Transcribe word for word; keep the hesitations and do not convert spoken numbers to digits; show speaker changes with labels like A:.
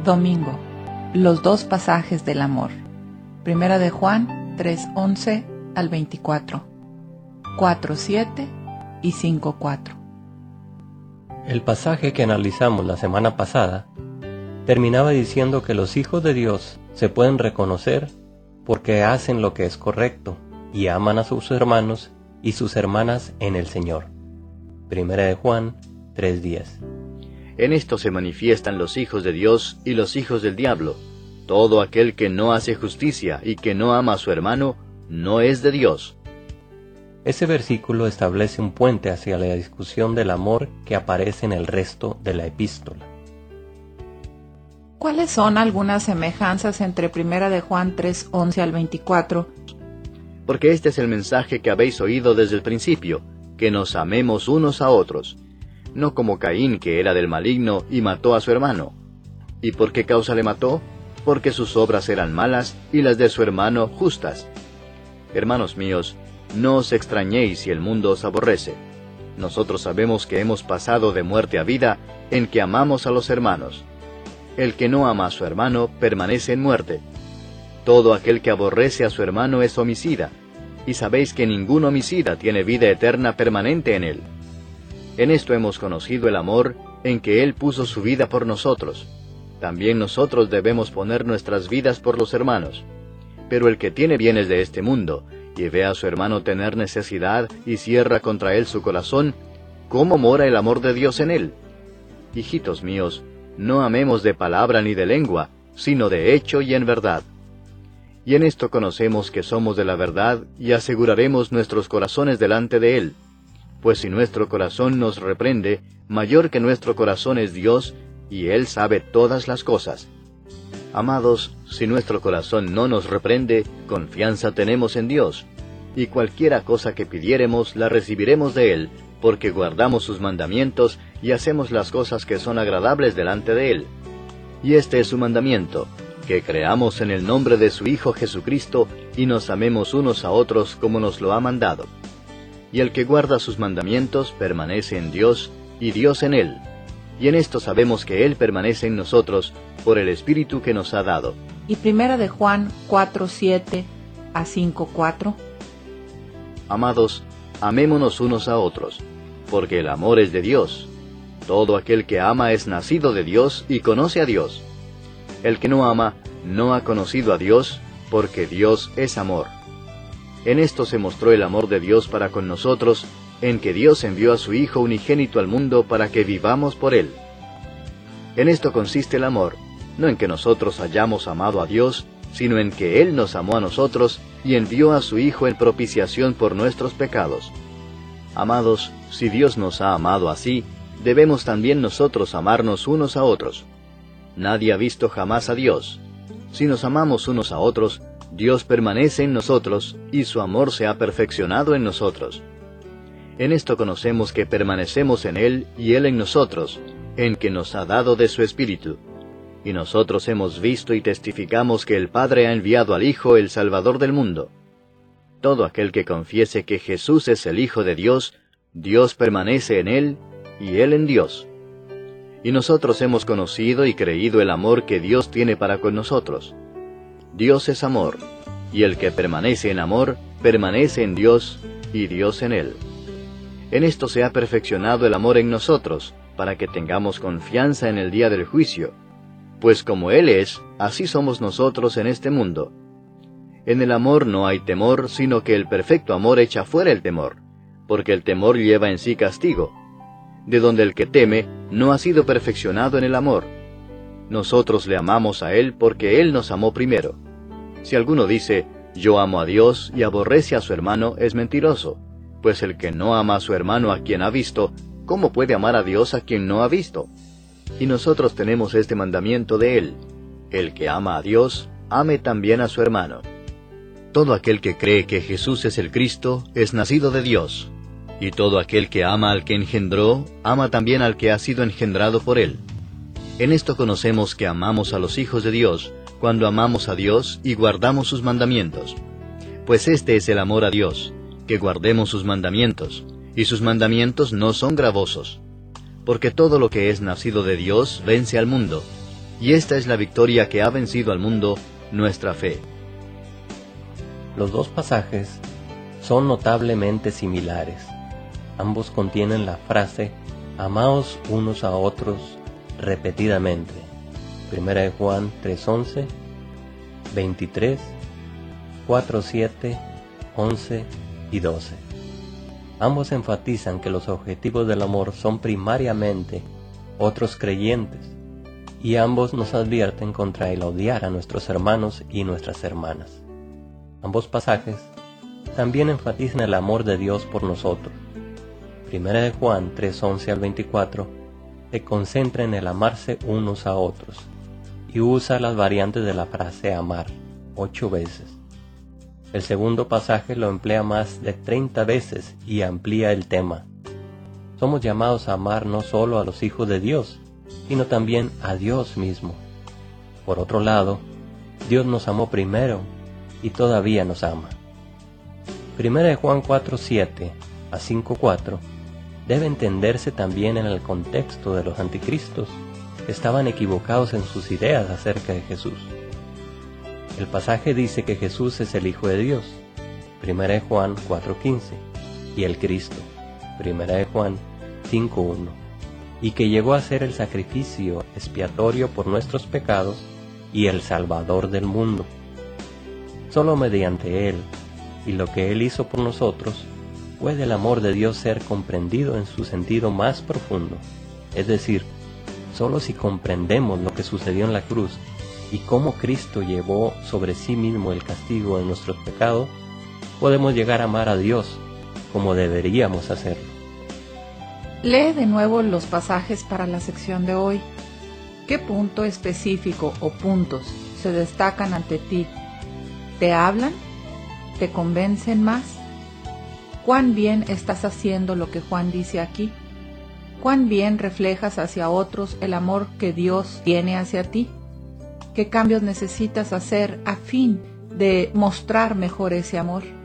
A: Domingo. Los dos pasajes del amor. Primera de Juan tres once al veinticuatro, cuatro siete y cinco cuatro.
B: El pasaje que analizamos la semana pasada terminaba diciendo que los hijos de Dios se pueden reconocer porque hacen lo que es correcto y aman a sus hermanos y sus hermanas en el Señor. Primera de Juan tres diez.
C: En esto se manifiestan los hijos de Dios y los hijos del diablo. Todo aquel que no hace justicia y que no ama a su hermano, no es de Dios.
B: Ese versículo establece un puente hacia la discusión del amor que aparece en el resto de la epístola.
A: ¿Cuáles son algunas semejanzas entre Primera de Juan tres once al veinticuatro?
C: Porque este es el mensaje que habéis oído desde el principio, que nos amemos unos a otros, no como Caín, que era del maligno y mató a su hermano. ¿Y por qué causa le mató? Porque sus obras eran malas y las de su hermano justas. Hermanos míos, no os extrañéis si el mundo os aborrece. Nosotros sabemos que hemos pasado de muerte a vida en que amamos a los hermanos. El que no ama a su hermano permanece en muerte. Todo aquel que aborrece a su hermano es homicida, y sabéis que ningún homicida tiene vida eterna permanente en él. En esto hemos conocido el amor, en que Él puso su vida por nosotros. También nosotros debemos poner nuestras vidas por los hermanos. Pero el que tiene bienes de este mundo, y ve a su hermano tener necesidad y cierra contra él su corazón, ¿cómo mora el amor de Dios en él? Hijitos míos, no amemos de palabra ni de lengua, sino de hecho y en verdad. Y en esto conocemos que somos de la verdad y aseguraremos nuestros corazones delante de Él. Pues si nuestro corazón nos reprende, mayor que nuestro corazón es Dios, y Él sabe todas las cosas. Amados, si nuestro corazón no nos reprende, confianza tenemos en Dios, y cualquiera cosa que pidiéremos la recibiremos de Él, porque guardamos sus mandamientos y hacemos las cosas que son agradables delante de Él. Y este es su mandamiento, que creamos en el nombre de su Hijo Jesucristo, y nos amemos unos a otros como nos lo ha mandado. Y el que guarda sus mandamientos permanece en Dios, y Dios en él. Y en esto sabemos que Él permanece en nosotros, por el Espíritu que nos ha dado.
A: Y Primera de Juan cuatro siete a cinco cuatro.
C: Amados, amémonos unos a otros, porque el amor es de Dios. Todo aquel que ama es nacido de Dios y conoce a Dios. El que no ama, no ha conocido a Dios, porque Dios es amor. En esto se mostró el amor de Dios para con nosotros, en que Dios envió a su Hijo unigénito al mundo para que vivamos por Él. En esto consiste el amor, no en que nosotros hayamos amado a Dios, sino en que Él nos amó a nosotros y envió a su Hijo en propiciación por nuestros pecados. Amados, si Dios nos ha amado así, debemos también nosotros amarnos unos a otros. Nadie ha visto jamás a Dios. Si nos amamos unos a otros, Dios permanece en nosotros, y su amor se ha perfeccionado en nosotros. En esto conocemos que permanecemos en Él y Él en nosotros, en que nos ha dado de su Espíritu. Y nosotros hemos visto y testificamos que el Padre ha enviado al Hijo, el Salvador del mundo. Todo aquel que confiese que Jesús es el Hijo de Dios, Dios permanece en Él, y Él en Dios. Y nosotros hemos conocido y creído el amor que Dios tiene para con nosotros. Dios es amor, y el que permanece en amor, permanece en Dios, y Dios en él. En esto se ha perfeccionado el amor en nosotros, para que tengamos confianza en el día del juicio, pues como Él es, así somos nosotros en este mundo. En el amor no hay temor, sino que el perfecto amor echa fuera el temor, porque el temor lleva en sí castigo, de donde el que teme no ha sido perfeccionado en el amor. Nosotros le amamos a Él porque Él nos amó primero. Si alguno dice, yo amo a Dios y aborrece a su hermano, es mentiroso, pues el que no ama a su hermano a quien ha visto, ¿cómo puede amar a Dios a quien no ha visto? Y nosotros tenemos este mandamiento de Él: el que ama a Dios, ame también a su hermano. Todo aquel que cree que Jesús es el Cristo, es nacido de Dios, y todo aquel que ama al que engendró, ama también al que ha sido engendrado por Él. En esto conocemos que amamos a los hijos de Dios, cuando amamos a Dios y guardamos sus mandamientos. Pues este es el amor a Dios, que guardemos sus mandamientos, y sus mandamientos no son gravosos. Porque todo lo que es nacido de Dios vence al mundo, Y esta es la victoria que ha vencido al mundo, nuestra fe.
B: Los dos pasajes son notablemente similares. Ambos contienen la frase «amaos unos a otros» repetidamente. Primera de Juan tres once, veintitrés, cuatro siete, once y doce. Ambos enfatizan que los objetivos del amor son primariamente otros creyentes, y ambos nos advierten contra el odiar a nuestros hermanos y nuestras hermanas. Ambos pasajes también enfatizan el amor de Dios por nosotros. Primera de Juan tres once al veinticuatro se concentra en el amarse unos a otros y usa las variantes de la frase amar ocho veces. El segundo pasaje lo emplea más de treinta veces y amplía el tema. Somos llamados a amar no solo a los hijos de Dios, sino también a Dios mismo. Por otro lado, Dios nos amó primero y todavía nos ama. Primera de Juan cuatro siete a cinco cuatro debe entenderse también en el contexto de los anticristos que estaban equivocados en sus ideas acerca de Jesús. El pasaje dice que Jesús es el Hijo de Dios, Primera de Juan cuatro quince, y el Cristo, Primera de Juan cinco uno, y que llegó a ser el sacrificio expiatorio por nuestros pecados y el Salvador del mundo. Solo mediante Él y lo que Él hizo por nosotros puede el amor de Dios ser comprendido en su sentido más profundo, es decir, solo si comprendemos lo que sucedió en la cruz y cómo Cristo llevó sobre sí mismo el castigo de nuestros pecados, podemos llegar a amar a Dios como deberíamos hacerlo.
A: Lee de nuevo los pasajes para la sección de hoy. ¿Qué punto específico o puntos se destacan ante ti? ¿Te hablan? ¿Te convencen más? ¿Cuán bien estás haciendo lo que Juan dice aquí? ¿Cuán bien reflejas hacia otros el amor que Dios tiene hacia ti? ¿Qué cambios necesitas hacer a fin de mostrar mejor ese amor?